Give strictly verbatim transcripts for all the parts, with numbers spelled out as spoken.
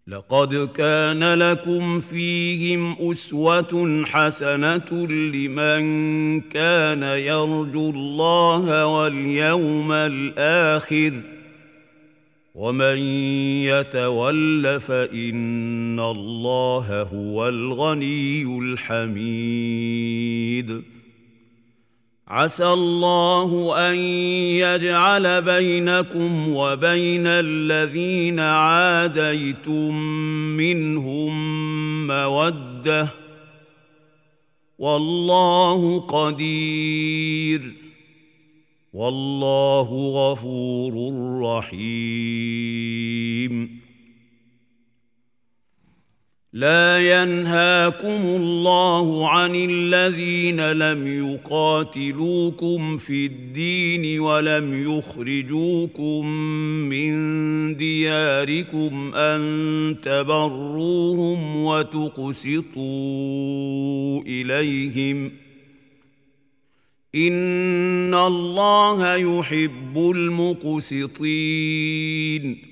لقد كان لكم فيهم أسوة حسنة لمن كان يرجو الله واليوم الآخر ومن يتول فإن الله هو الغني الحميد عسى الله أن يجعل بينكم وبين الذين عاديتم منهم مودة والله قدير والله غفور رحيم لا ينهاكم الله عن الذين لم يقاتلوكم في الدين ولم يخرجوكم من دياركم أن تبروهم وتقسطوا إليهم إن الله يحب المقسطين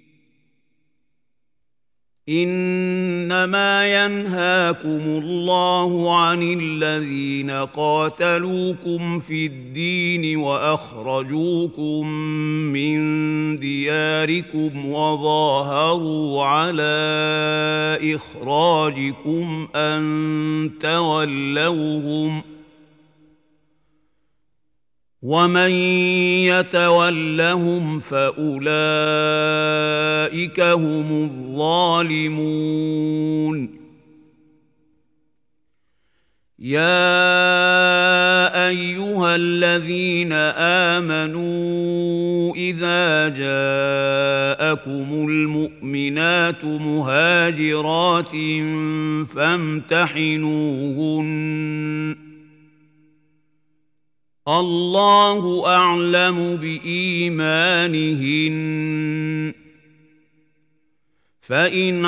إنما ينهاكم الله عن الذين قاتلوكم في الدين وأخرجوكم من دياركم وظاهروا على إخراجكم أن تولوهم ومن يتولهم فأولئك هم الظالمون يا أيها الذين آمنوا إذا جاءكم المؤمنات مهاجرات فامتحنوهن الله أعلم بإيمانهن فإن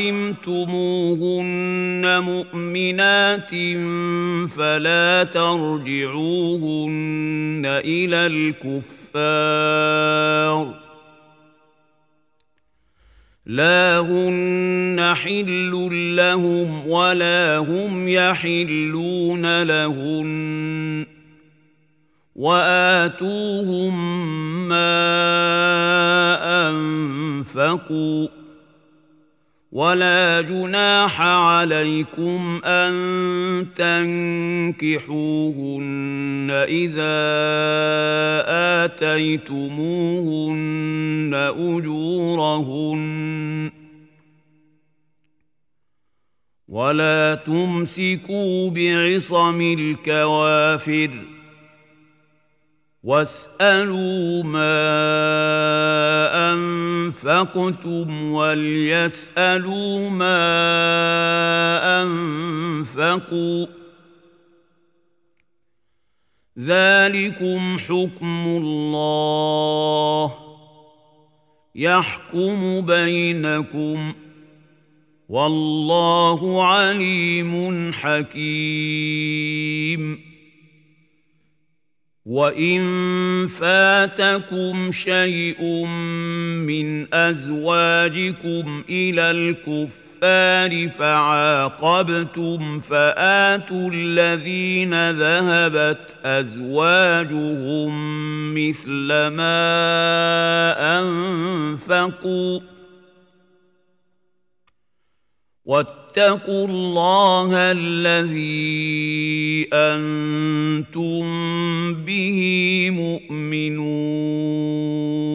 علمتموهن مؤمنات فلا ترجعوهن إلى الكفار لا هن حل لهم ولا هم يحلون لهن وآتوهم ما أنفقوا ولا جناح عليكم أن تنكحوهن إذا آتيتموهن أجورهن ولا تمسكوا بعصم الكوافر واسألوا ما أنفقتم وليسألوا ما أنفقوا ذلكم حكم الله يحكم بينكم والله عليم حكيم وإن فاتكم شيء من أزواجكم إلى الكفار فعاقبتم فآتوا الذين ذهبت أزواجهم مثل ما أنفقوا واتقوا الله الذي أنتم به مؤمنون